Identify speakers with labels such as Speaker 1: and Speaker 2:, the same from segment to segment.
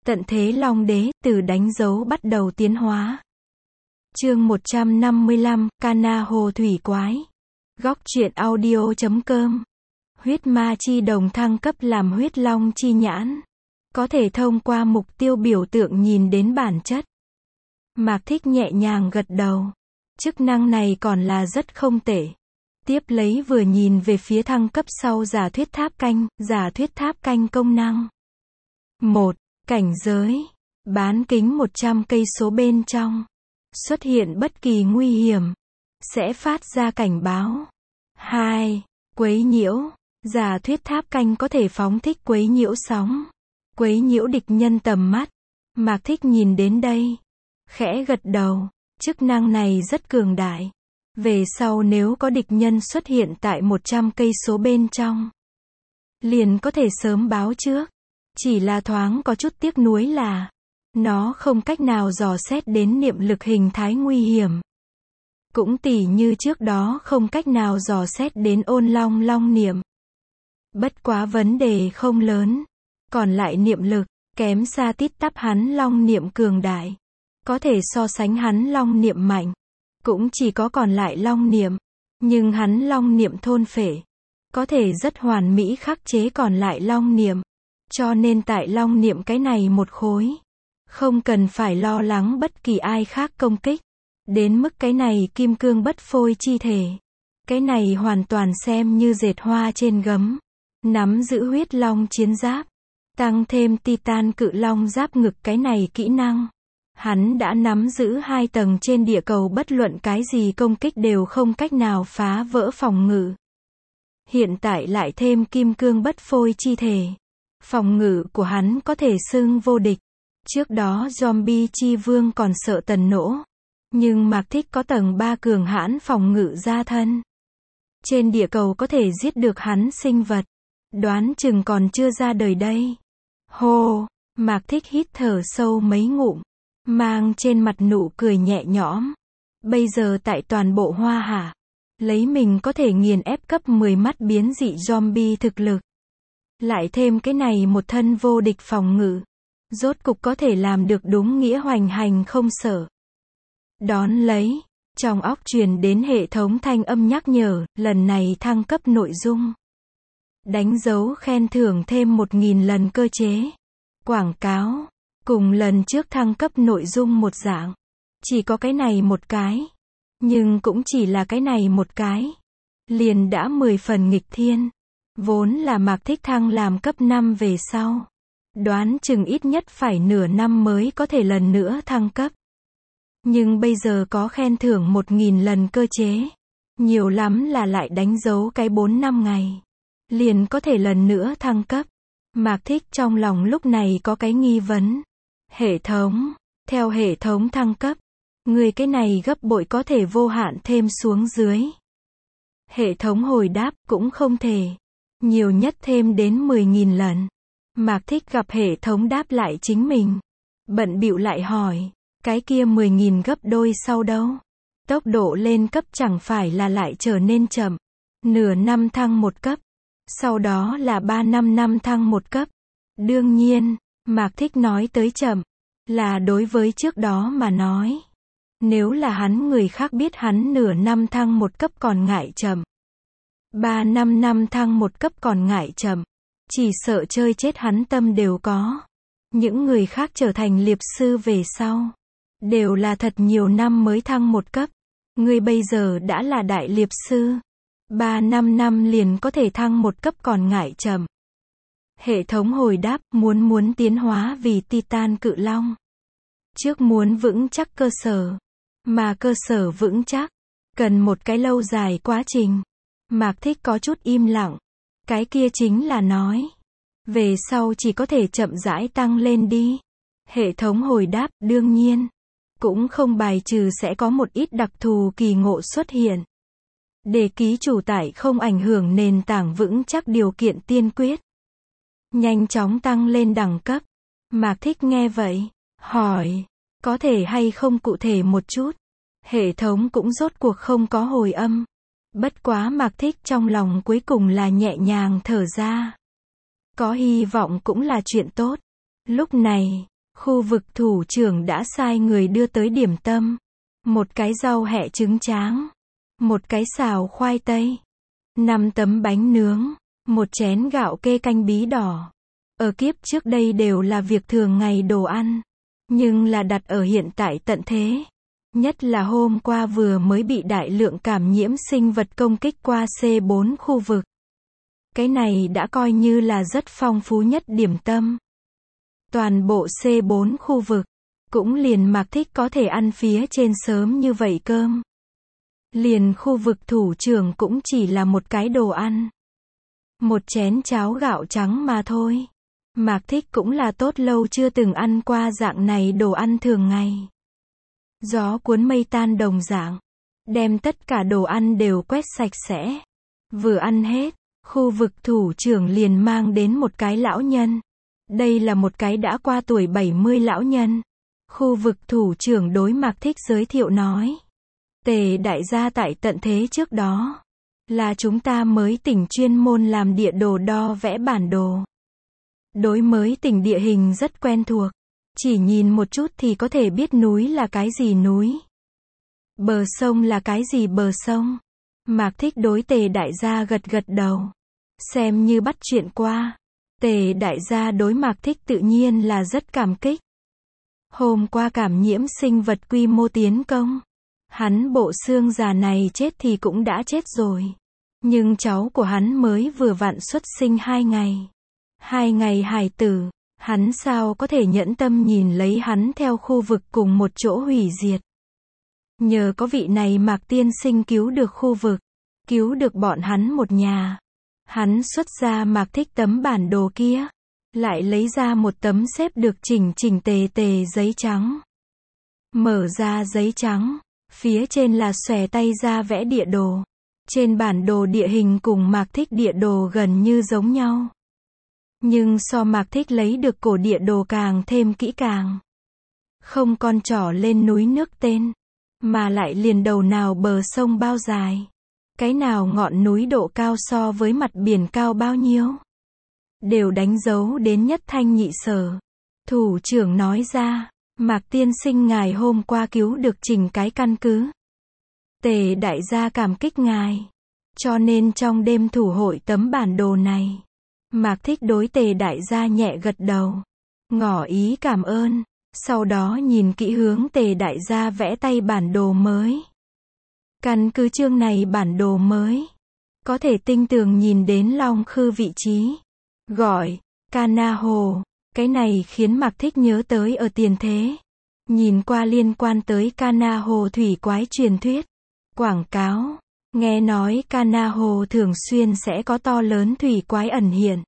Speaker 1: Tận thế Long Đế, từ đánh dấu bắt đầu tiến hóa. Chương 155, Cana Hồ Thủy Quái. Góc truyện audio.com. Huyết ma chi đồng thăng cấp làm huyết long chi nhãn. Có thể thông qua mục tiêu biểu tượng nhìn đến bản chất. Mạc Thích nhẹ nhàng gật đầu. Chức năng này còn là rất không tệ. Tiếp lấy vừa nhìn về phía thăng cấp sau giả thuyết tháp canh công năng. 1. Cảnh giới. Bán kính 100 cây số bên trong. Xuất hiện bất kỳ nguy hiểm. Sẽ phát ra cảnh báo. 2. Quấy nhiễu. Giả thuyết tháp canh có thể phóng thích quấy nhiễu sóng. Quấy nhiễu địch nhân tầm mắt. Mạc Thích nhìn đến đây. Khẽ gật đầu. Chức năng này rất cường đại. Về sau nếu có địch nhân xuất hiện tại 100 cây số bên trong, liền có thể sớm báo trước. Chỉ là thoáng có chút tiếc nuối là, nó không cách nào dò xét đến niệm lực hình thái nguy hiểm. Cũng tỉ như trước đó không cách nào dò xét đến ôn long niệm. Bất quá vấn đề không lớn. Còn lại niệm lực, kém xa tít tắp hắn long niệm cường đại. Có thể so sánh hắn long niệm mạnh. Cũng chỉ có còn lại long niệm. Nhưng hắn long niệm thôn phệ. Có thể rất hoàn mỹ khắc chế còn lại long niệm. Cho nên tại long niệm cái này một khối. Không cần phải lo lắng bất kỳ ai khác công kích. Đến mức cái này kim cương bất phôi chi thể. Cái này hoàn toàn xem như dệt hoa trên gấm. Nắm giữ huyết long chiến giáp. Tăng thêm titan cự long giáp ngực cái này kỹ năng. Hắn đã nắm giữ 2 tầng trên địa cầu bất luận cái gì công kích đều không cách nào phá vỡ phòng ngự. Hiện tại lại thêm kim cương bất phôi chi thể. Phòng ngự của hắn có thể xưng vô địch. Trước đó zombie chi vương còn sợ tần nổ. Nhưng Mạc Thích có tầng 3 cường hãn phòng ngự gia thân. Trên địa cầu có thể giết được hắn sinh vật. Đoán chừng còn chưa ra đời đây. Hô, Mạc Thích hít thở sâu mấy ngụm. Mang trên mặt nụ cười nhẹ nhõm. Bây giờ tại toàn bộ Hoa Hạ, lấy mình có thể nghiền ép cấp 10 mắt biến dị zombie thực lực. Lại thêm cái này một thân vô địch phòng ngự. Rốt cục có thể làm được đúng nghĩa hoành hành không sợ. Đón lấy, trong óc truyền đến hệ thống thanh âm nhắc nhở, lần này thăng cấp nội dung. Đánh dấu khen thưởng thêm 1000 lần cơ chế. Quảng cáo. Cùng lần trước thăng cấp nội dung một dạng. Chỉ có cái này một cái. Nhưng cũng chỉ là cái này một cái. Liền đã 10 phần nghịch thiên. Vốn là Mạc Thích thăng làm cấp 5 về sau. Đoán chừng ít nhất phải nửa năm mới có thể lần nữa thăng cấp. Nhưng bây giờ có khen thưởng 1000 lần cơ chế. Nhiều lắm là lại đánh dấu cái 4-5 ngày. Liền có thể lần nữa thăng cấp. Mạc Thích trong lòng lúc này có cái nghi vấn. Hệ thống. Theo hệ thống thăng cấp. Người cái này gấp bội có thể vô hạn thêm xuống dưới. Hệ thống hồi đáp cũng không thể. Nhiều nhất thêm đến 10.000 lần. Mạc Thích gặp hệ thống đáp lại chính mình. Bận bịu lại hỏi. Cái kia 10.000 gấp đôi sau đâu? Tốc độ lên cấp chẳng phải là lại trở nên chậm. Nửa năm thăng một cấp. Sau đó là 3-5 năm thăng một cấp. Đương nhiên, Mạc Thích nói tới chậm. Là đối với trước đó mà nói. Nếu là hắn người khác biết hắn nửa năm thăng một cấp còn ngại chậm. 3-5 năm thăng một cấp còn ngại chậm. Chỉ sợ chơi chết hắn tâm đều có. Những người khác trở thành liệp sư về sau. Đều là thật nhiều năm mới thăng một cấp. Người bây giờ đã là đại liệp sư. 3-5 năm liền có thể thăng một cấp còn ngại chậm. Hệ thống hồi đáp, muốn tiến hóa vì Titan cự long. Trước muốn vững chắc cơ sở. Mà cơ sở vững chắc, cần một cái lâu dài quá trình. Mạc Thích có chút im lặng. Cái kia chính là nói. Về sau chỉ có thể chậm rãi tăng lên đi. Hệ thống hồi đáp, đương nhiên. Cũng không bài trừ sẽ có một ít đặc thù kỳ ngộ xuất hiện. Để ký chủ tải không ảnh hưởng nền tảng vững chắc điều kiện tiên quyết. Nhanh chóng tăng lên đẳng cấp. Mạc Thích nghe vậy. Hỏi. Có thể hay không cụ thể một chút. Hệ thống cũng rốt cuộc không có hồi âm. Bất quá Mạc Thích trong lòng cuối cùng là nhẹ nhàng thở ra. Có hy vọng cũng là chuyện tốt. Lúc này, Khu vực thủ trưởng đã sai người đưa tới điểm tâm. Một cái rau hẹ trứng tráng. Một cái xào khoai tây. 5 tấm bánh nướng. Một chén gạo kê canh bí đỏ. Ở kiếp trước đây đều là việc thường ngày đồ ăn. Nhưng là đặt ở hiện tại tận thế. Nhất là hôm qua vừa mới bị đại lượng cảm nhiễm sinh vật công kích qua C4 khu vực. Cái này đã coi như là rất phong phú nhất điểm tâm. Toàn bộ C4 khu vực. Cũng liền Mạc Thích có thể ăn phía trên sớm như vậy cơm. Liền khu vực thủ trưởng cũng chỉ là một cái đồ ăn. Một chén cháo gạo trắng mà thôi. Mạc Thích cũng là tốt lâu chưa từng ăn qua dạng này đồ ăn thường ngày. Gió cuốn mây tan đồng dạng. Đem tất cả đồ ăn đều quét sạch sẽ. Vừa ăn hết, khu vực thủ trưởng liền mang đến một cái lão nhân. Đây là một cái đã qua tuổi 70 lão nhân. Khu vực thủ trưởng đối Mạc Thích giới thiệu nói. Tề đại gia tại tận thế trước đó. Là chúng ta mới tỉnh chuyên môn làm địa đồ đo vẽ bản đồ. Đối mới tỉnh địa hình rất quen thuộc. Chỉ nhìn một chút thì có thể biết núi là cái gì núi. Bờ sông là cái gì bờ sông. Mạc Thích đối Tề đại gia gật gật đầu. Xem như bắt chuyện qua. Tề đại gia đối Mạc Thích tự nhiên là rất cảm kích. Hôm qua cảm nhiễm sinh vật quy mô tiến công. Hắn bộ xương già này chết thì cũng đã chết rồi. Nhưng cháu của hắn mới vừa vặn xuất sinh 2 ngày. 2 ngày hài tử. Hắn sao có thể nhẫn tâm nhìn lấy hắn theo khu vực cùng một chỗ hủy diệt. Nhờ có vị này Mạc tiên sinh cứu được khu vực. Cứu được bọn hắn một nhà. Hắn xuất ra Mạc Thích tấm bản đồ kia. Lại lấy ra một tấm xếp được chỉnh chỉnh tề tề giấy trắng. Mở ra giấy trắng. Phía trên là xòe tay ra vẽ địa đồ. Trên bản đồ địa hình cùng Mạc Thích địa đồ gần như giống nhau. Nhưng so Mạc Thích lấy được cổ địa đồ càng thêm kỹ càng. Không con trỏ lên núi nước tên. Mà lại liền đầu nào bờ sông bao dài. Cái nào ngọn núi độ cao so với mặt biển cao bao nhiêu. Đều đánh dấu đến nhất thanh nhị sở. Thủ trưởng nói ra. Mạc tiên sinh ngài hôm qua cứu được chỉnh cái căn cứ. Tề đại gia cảm kích ngài. Cho nên trong đêm thủ hội tấm bản đồ này. Mạc Thích đối Tề đại gia nhẹ gật đầu. Ngỏ ý cảm ơn. Sau đó nhìn kỹ hướng Tề đại gia vẽ tay bản đồ mới. Căn cứ chương này bản đồ mới. Có thể tinh tường nhìn đến Long Khư vị trí. Gọi. Cana Hồ. Cái này khiến Mạc Thích nhớ tới ở tiền thế. Nhìn qua liên quan tới Cana Hồ thủy quái truyền thuyết. Quảng cáo. Nghe nói Cana Hồ thường xuyên sẽ có to lớn thủy quái ẩn hiện.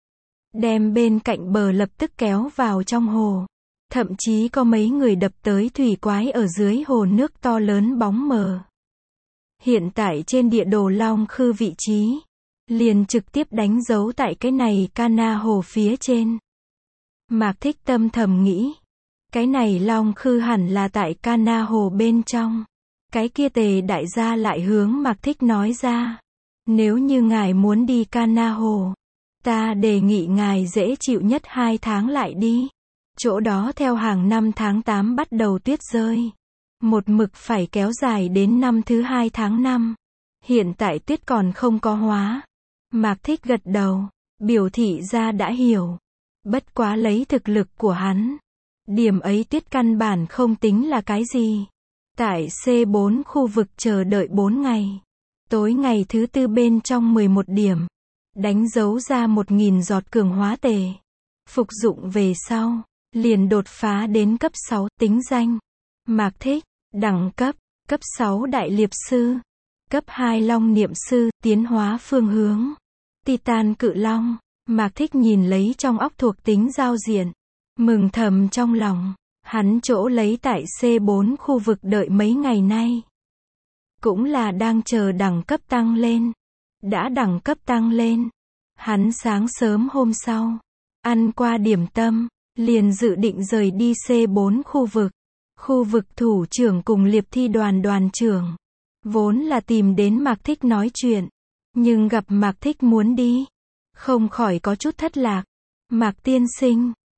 Speaker 1: Đem bên cạnh bờ lập tức kéo vào trong hồ. Thậm chí có mấy người đập tới thủy quái ở dưới hồ nước to lớn bóng mờ. Hiện tại trên địa đồ Long Khư vị trí. Liền trực tiếp đánh dấu tại cái này Cana Hồ phía trên. Mạc Thích tâm thầm nghĩ. Cái này Long Khư hẳn là tại Cana Hồ bên trong. Cái kia Tề đại gia lại hướng Mạc Thích nói ra. Nếu như ngài muốn đi Cana Hồ. Ta đề nghị ngài dễ chịu nhất 2 tháng lại đi. Chỗ đó theo hàng năm tháng 8 bắt đầu tuyết rơi. Một mực phải kéo dài đến năm thứ 2 tháng 5. Hiện tại tuyết còn không có hóa. Mạc Thích gật đầu. Biểu thị ra đã hiểu. Bất quá lấy thực lực của hắn. Điểm ấy tuyết căn bản không tính là cái gì. Tại C4 khu vực chờ đợi 4 ngày. Tối ngày thứ 4 bên trong 11 điểm. Đánh dấu ra 1000 giọt cường hóa tề. Phục dụng về sau. Liền đột phá đến cấp 6 tính danh. Mạc Thích. Đẳng cấp. Cấp 6 đại liệp sư. Cấp 2 long niệm sư. Tiến hóa phương hướng. Titan cự long. Mạc Thích nhìn lấy trong óc thuộc tính giao diện. Mừng thầm trong lòng. Hắn chỗ lấy tại C4 khu vực đợi mấy ngày nay. Cũng là đang chờ đẳng cấp tăng lên. Đã đẳng cấp tăng lên. Hắn sáng sớm hôm sau. Ăn qua điểm tâm. Liền dự định rời đi C4 khu vực. Khu vực thủ trưởng cùng liệp thi đoàn đoàn trưởng. Vốn là tìm đến Mạc Thích nói chuyện. Nhưng gặp Mạc Thích muốn đi. Không khỏi có chút thất lạc. Mạc tiên sinh.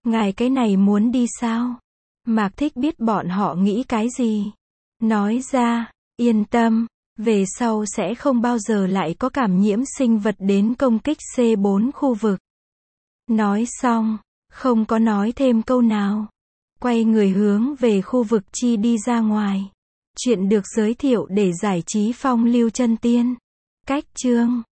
Speaker 1: Ngài cái này muốn đi sao? Mạc Thích biết bọn họ nghĩ cái gì. Nói ra, yên tâm, về sau sẽ không bao giờ lại có cảm nhiễm sinh vật đến công kích C4 khu vực. Nói xong, không có nói thêm câu nào. Quay người hướng về khu vực chi đi ra ngoài. Chuyện được giới thiệu để giải trí phong lưu chân tiên. Cách chương